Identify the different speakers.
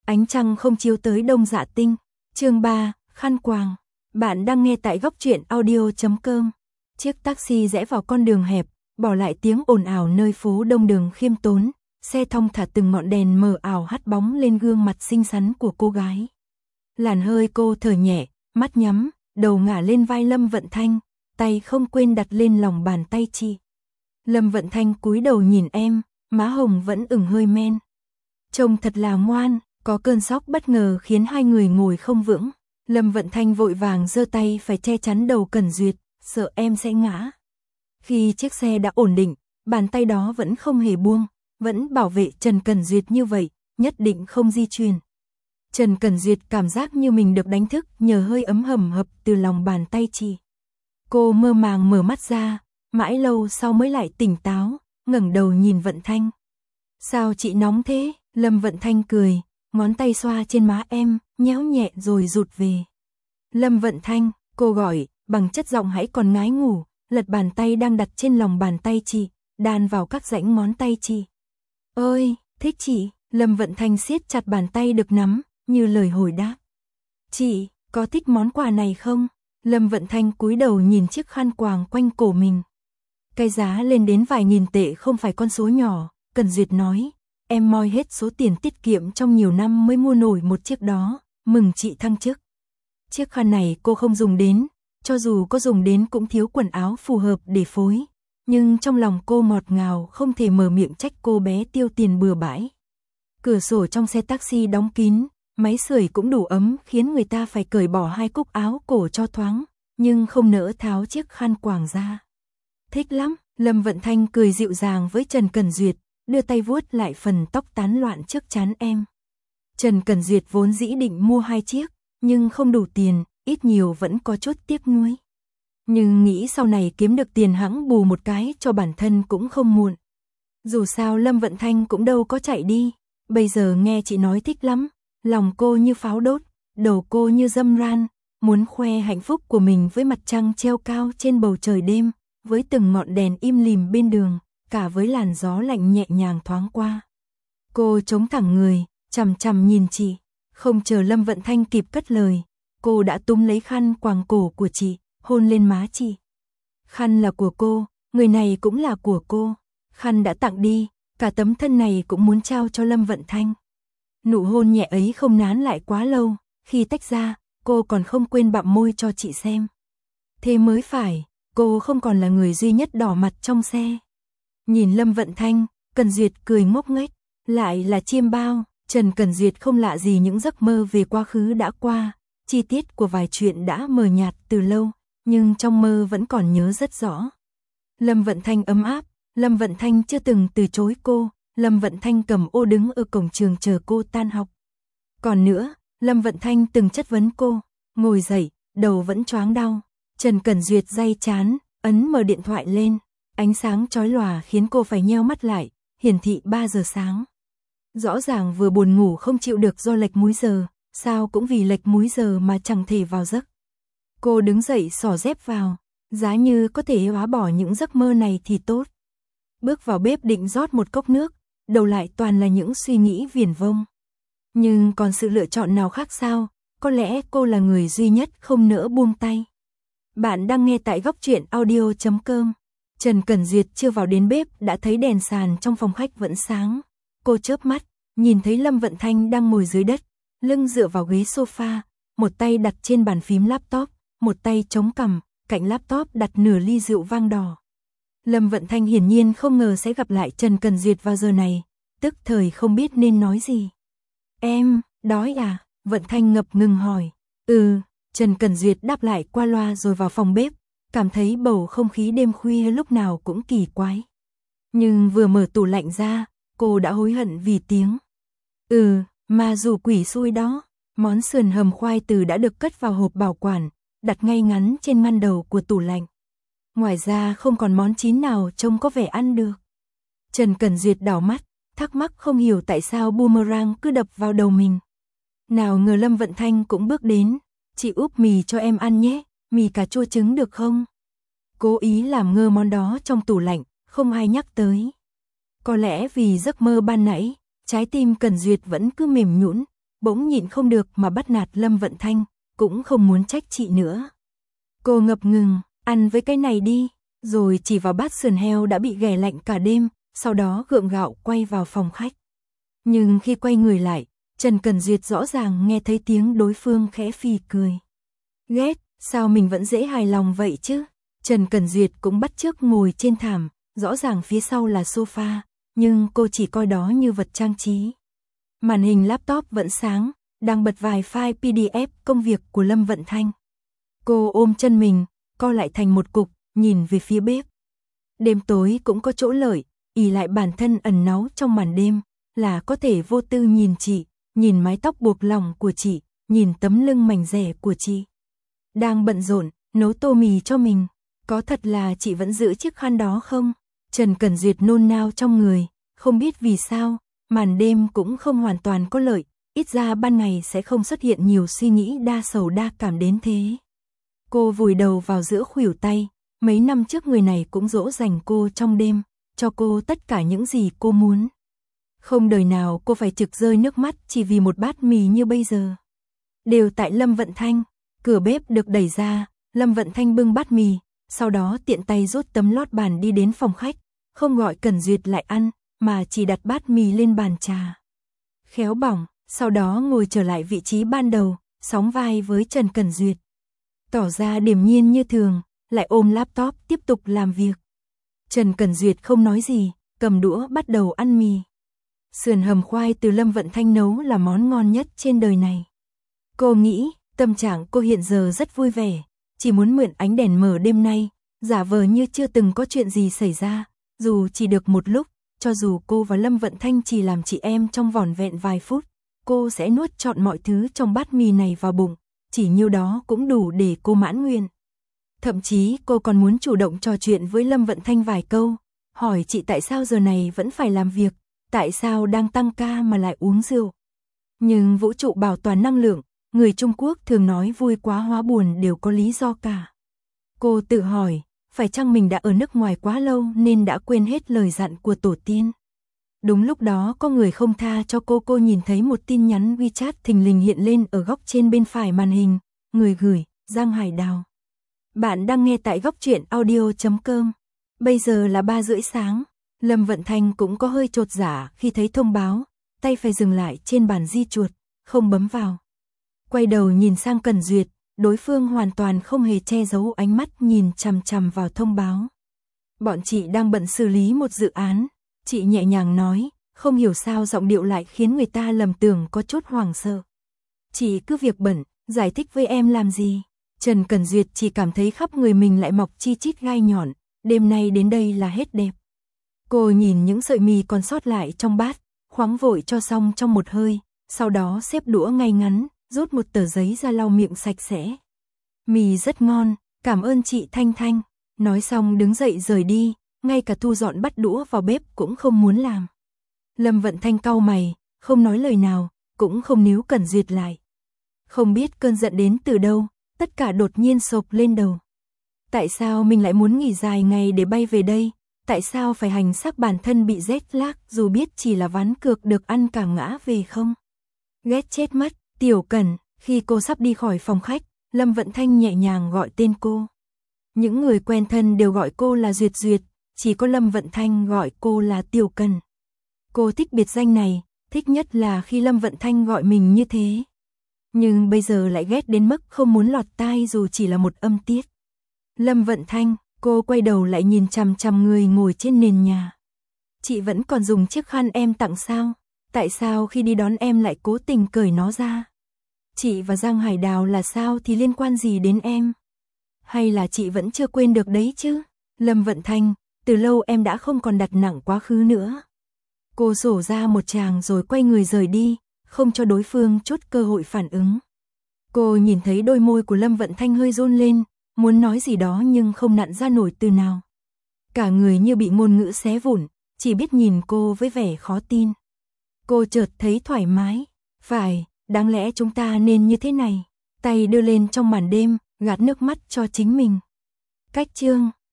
Speaker 1: Ánh trăng không chiếu tới Đông Dạ Tinh. Chương 3, khăn quàng. Bạn đang nghe tại góc truyện audio.com. Chiếc taxi rẽ vào con đường hẹp, bỏ lại tiếng ồn ào nơi phố đông đường khiêm tốn, xe thong thả từng ngọn đèn mờ ảo hắt bóng lên gương mặt xinh xắn của cô gái. Làn hơi cô thở nhẹ, mắt nhắm, đầu ngả lên vai Lâm Vận Thanh, tay không quên đặt lên lòng bàn tay chị. Lâm Vận Thanh cúi đầu nhìn em, má hồng vẫn ửng hơi men. Trông thật là ngoan, có cơn sốc bất ngờ khiến hai người ngồi không vững. Lâm Vận Thanh vội vàng giơ tay phải che chắn đầu Cẩn Duyệt, sợ em sẽ ngã. Khi chiếc xe đã ổn định, bàn tay đó vẫn không hề buông, vẫn bảo vệ Trần Cẩn Duyệt như vậy, nhất định không di chuyển. Trần Cẩn Duyệt cảm giác như mình được đánh thức nhờ hơi ấm hầm hập từ lòng bàn tay chị. Cô mơ màng mở mắt ra, mãi lâu sau mới lại tỉnh táo, ngẩng đầu nhìn Vận Thanh. Sao chị nóng thế? Lâm Vận Thanh cười, ngón tay xoa trên má em, nhéo nhẹ rồi rụt về. Lâm Vận Thanh, cô gọi, bằng chất giọng hãy còn ngái ngủ, lật bàn tay đang đặt trên lòng bàn tay chị, đan vào các rãnh ngón tay chị. Ơi, thích chị. Lâm Vận Thanh siết chặt bàn tay được nắm, như lời hồi đáp. Chị, có thích món quà này không? Lâm Vận Thanh cúi đầu nhìn chiếc khăn quàng quanh cổ mình. Cái giá lên đến vài nghìn tệ không phải con số nhỏ, Cẩn Duyệt nói. Em moi hết số tiền tiết kiệm trong nhiều năm mới mua nổi một chiếc đó, mừng chị thăng chức. Chiếc khăn này cô không dùng đến, cho dù có dùng đến cũng thiếu quần áo phù hợp để phối. Nhưng trong lòng cô ngọt ngào không thể mở miệng trách cô bé tiêu tiền bừa bãi. Cửa sổ trong xe taxi đóng kín, máy sưởi cũng đủ ấm khiến người ta phải cởi bỏ hai cúc áo cổ cho thoáng, nhưng không nỡ tháo chiếc khăn quàng ra. Thích lắm, Lâm Vận Thanh cười dịu dàng với Trần Cẩn Duyệt, đưa tay vuốt lại phần tóc tán loạn trước trán em. Trần Cẩn Duyệt vốn dĩ định mua 2 chiếc, nhưng không đủ tiền, ít nhiều vẫn có chút tiếc nuối. Nhưng nghĩ sau này kiếm được tiền hẵng bù một cái cho bản thân cũng không muộn. Dù sao Lâm Vận Thanh cũng đâu có chạy đi, bây giờ nghe chị nói thích lắm, lòng cô như pháo đốt, đầu cô như dâm ran, muốn khoe hạnh phúc của mình với mặt trăng treo cao trên bầu trời đêm, với từng ngọn đèn im lìm bên đường, cả với làn gió lạnh nhẹ nhàng thoáng qua. Cô chống thẳng người, chằm chằm nhìn chị, không chờ Lâm Vận Thanh kịp cất lời, cô đã túm lấy khăn quàng cổ của chị, hôn lên má chị. Khăn là của cô, người này cũng là của cô, khăn đã tặng đi, cả tấm thân này cũng muốn trao cho Lâm Vận Thanh. Nụ hôn nhẹ ấy không nán lại quá lâu, khi tách ra, cô còn không quên bặm môi cho chị xem. Thế mới phải, cô không còn là người duy nhất đỏ mặt trong xe. Nhìn Lâm Vận Thanh, Cẩn Duyệt cười ngốc nghếch, lại là chiêm bao. Trần Cẩn Duyệt không lạ gì những giấc mơ về quá khứ đã qua, chi tiết của vài chuyện đã mờ nhạt từ lâu, nhưng trong mơ vẫn còn nhớ rất rõ. Lâm Vận Thanh ấm áp, Lâm Vận Thanh chưa từng từ chối cô, Lâm Vận Thanh cầm ô đứng ở cổng trường chờ cô tan học. Còn nữa, Lâm Vận Thanh từng chất vấn cô, ngồi dậy, đầu vẫn choáng đau. Trần Cẩn Duyệt day chán, ấn mở điện thoại lên, ánh sáng chói lòa khiến cô phải nheo mắt lại, hiển thị 3 giờ sáng. Rõ ràng vừa buồn ngủ không chịu được do lệch múi giờ, sao cũng vì lệch múi giờ mà chẳng thể vào giấc. Cô đứng dậy xỏ dép vào, giá như có thể hóa bỏ những giấc mơ này thì tốt. Bước vào bếp định rót một cốc nước, đầu lại toàn là những suy nghĩ viển vông. Nhưng còn sự lựa chọn nào khác sao, có lẽ cô là người duy nhất không nỡ buông tay. Bạn đang nghe tại góc truyện audio.com. Trần Cẩn Duyệt chưa vào đến bếp đã thấy đèn sàn trong phòng khách vẫn sáng. Cô chớp mắt, nhìn thấy Lâm Vận Thanh đang ngồi dưới đất, lưng dựa vào ghế sofa, một tay đặt trên bàn phím laptop, một tay chống cằm, cạnh laptop đặt nửa ly rượu vang đỏ. Lâm Vận Thanh hiển nhiên không ngờ sẽ gặp lại Trần Cẩn Duyệt vào giờ này, tức thời không biết nên nói gì. Em, đói à? Vận Thanh ngập ngừng hỏi. Trần Cẩn Duyệt đáp lại qua loa rồi vào phòng bếp, cảm thấy bầu không khí đêm khuya lúc nào cũng kỳ quái. Nhưng vừa mở tủ lạnh ra, cô đã hối hận vì tiếng. Mà dù quỷ xui đó, món sườn hầm khoai từ đã được cất vào hộp bảo quản, đặt ngay ngắn trên ngăn đầu của tủ lạnh. Ngoài ra không còn món chín nào trông có vẻ ăn được. Trần Cẩn Duyệt đảo mắt, thắc mắc không hiểu tại sao boomerang cứ đập vào đầu mình. Nào ngờ Lâm Vận Thanh cũng bước đến, chị úp mì cho em ăn nhé, mì cà chua trứng được không? Cố ý làm ngơ món đó trong tủ lạnh, không ai nhắc tới. Có lẽ vì giấc mơ ban nãy, trái tim Cẩn Duyệt vẫn cứ mềm nhũn, bỗng nhịn không được mà bắt nạt Lâm Vận Thanh, cũng không muốn trách chị nữa. Cô ngập ngừng, ăn với cái này đi, rồi chỉ vào bát sườn heo đã bị ghẻ lạnh cả đêm, sau đó gượng gạo quay vào phòng khách. Nhưng khi quay người lại, Trần Cẩn Duyệt rõ ràng nghe thấy tiếng đối phương khẽ phì cười. Ghét, sao mình vẫn dễ hài lòng vậy chứ? Trần Cẩn Duyệt cũng bắt chước ngồi trên thảm, rõ ràng phía sau là sofa, nhưng cô chỉ coi đó như vật trang trí. Màn hình laptop vẫn sáng, đang bật vài file PDF công việc của Lâm Vận Thanh. Cô ôm chân mình, co lại thành một cục, nhìn về phía bếp. Đêm tối cũng có chỗ lợi, ỷ lại bản thân ẩn náu trong màn đêm, là có thể vô tư nhìn chị, nhìn mái tóc buộc lỏng của chị, nhìn tấm lưng mảnh dẻ của chị. Đang bận rộn, nấu tô mì cho mình, có thật là chị vẫn giữ chiếc khăn đó không? Trần Cẩn Duyệt nôn nao trong người, không biết vì sao, màn đêm cũng không hoàn toàn có lợi, ít ra ban ngày sẽ không xuất hiện nhiều suy nghĩ đa sầu đa cảm đến thế. Cô vùi đầu vào giữa khuỷu tay, mấy năm trước người này cũng dỗ dành cô trong đêm, cho cô tất cả những gì cô muốn. Không đời nào cô phải trực rơi nước mắt chỉ vì một bát mì như bây giờ. Đều tại Lâm Vận Thanh, cửa bếp được đẩy ra, Lâm Vận Thanh bưng bát mì, sau đó tiện tay rút tấm lót bàn đi đến phòng khách, không gọi Cẩn Duyệt lại ăn, mà chỉ đặt bát mì lên bàn trà. Khéo bỏng, sau đó ngồi trở lại vị trí ban đầu, sóng vai với Trần Cẩn Duyệt. Tỏ ra điềm nhiên như thường, lại ôm laptop tiếp tục làm việc. Trần Cẩn Duyệt không nói gì, cầm đũa bắt đầu ăn mì. Sườn hầm khoai từ Lâm Vận Thanh nấu là món ngon nhất trên đời này. Cô nghĩ, tâm trạng cô hiện giờ rất vui vẻ, chỉ muốn mượn ánh đèn mở đêm nay, giả vờ như chưa từng có chuyện gì xảy ra, dù chỉ được một lúc, cho dù cô và Lâm Vận Thanh chỉ làm chị em trong vỏn vẹn vài phút, cô sẽ nuốt trọn mọi thứ trong bát mì này vào bụng, chỉ nhiêu đó cũng đủ để cô mãn nguyện. Thậm chí cô còn muốn chủ động trò chuyện với Lâm Vận Thanh vài câu, hỏi chị tại sao giờ này vẫn phải làm việc, tại sao đang tăng ca mà lại uống rượu. Nhưng vũ trụ bảo toàn năng lượng, người Trung Quốc thường nói vui quá hóa buồn đều có lý do cả. Cô tự hỏi, phải chăng mình đã ở nước ngoài quá lâu nên đã quên hết lời dặn của tổ tiên. Đúng lúc đó có người không tha cho cô nhìn thấy một tin nhắn WeChat thình lình hiện lên ở góc trên bên phải màn hình, người gửi, Giang Hải Đào. Bạn đang nghe tại góc truyện audio.com. Bây giờ là 3:30 sáng, Lâm Vận Thanh cũng có hơi chột dạ khi thấy thông báo, tay phải dừng lại trên bàn di chuột, không bấm vào. Quay đầu nhìn sang Cẩn Duyệt, đối phương hoàn toàn không hề che giấu ánh mắt nhìn chằm chằm vào thông báo. Bọn chị đang bận xử lý một dự án, chị nhẹ nhàng nói, không hiểu sao giọng điệu lại khiến người ta lầm tưởng có chút hoảng sợ. Chị cứ việc bận, giải thích với em làm gì? Trần Cẩn Duyệt chỉ cảm thấy khắp người mình lại mọc chi chít gai nhọn, đêm nay đến đây là hết đẹp. Cô nhìn những sợi mì còn sót lại trong bát, khoáng vội cho xong trong một hơi, sau đó xếp đũa ngay ngắn, rút một tờ giấy ra lau miệng sạch sẽ. Mì rất ngon, cảm ơn chị Thanh Thanh. Nói xong đứng dậy rời đi, ngay cả thu dọn bắt đũa vào bếp cũng không muốn làm. Lâm Vận Thanh cau mày, không nói lời nào, cũng không níu Cẩn Duyệt lại. Không biết cơn giận đến từ đâu, tất cả đột nhiên sộc lên đầu. Tại sao mình lại muốn nghỉ dài ngày để bay về đây? Tại sao phải hành xác bản thân bị rét lác dù biết chỉ là ván cược được ăn cả ngã về không? Ghét chết mất, Tiểu Cẩn. Khi cô sắp đi khỏi phòng khách, Lâm Vận Thanh nhẹ nhàng gọi tên cô. Những người quen thân đều gọi cô là Duyệt Duyệt, chỉ có Lâm Vận Thanh gọi cô là Tiểu Cẩn. Cô thích biệt danh này, thích nhất là khi Lâm Vận Thanh gọi mình như thế. Nhưng bây giờ lại ghét đến mức không muốn lọt tai dù chỉ là một âm tiết. Lâm Vận Thanh, cô quay đầu lại nhìn chằm chằm người ngồi trên nền nhà. Chị vẫn còn dùng chiếc khăn em tặng sao? Tại sao khi đi đón em lại cố tình cởi nó ra? Chị và Giang Hải Đào là sao thì liên quan gì đến em? Hay là chị vẫn chưa quên được đấy chứ? Lâm Vận Thanh, từ lâu em đã không còn đặt nặng quá khứ nữa. Cô sổ ra một tràng rồi quay người rời đi, không cho đối phương chút cơ hội phản ứng. Cô nhìn thấy đôi môi của Lâm Vận Thanh hơi run lên, muốn nói gì đó nhưng không nặn ra nổi từ nào. Cả người như bị ngôn ngữ xé vụn, chỉ biết nhìn cô với vẻ khó tin. Cô chợt thấy thoải mái. Phải, đáng lẽ chúng ta nên như thế này. Tay đưa lên trong màn đêm, gạt nước mắt cho chính mình. Cách chương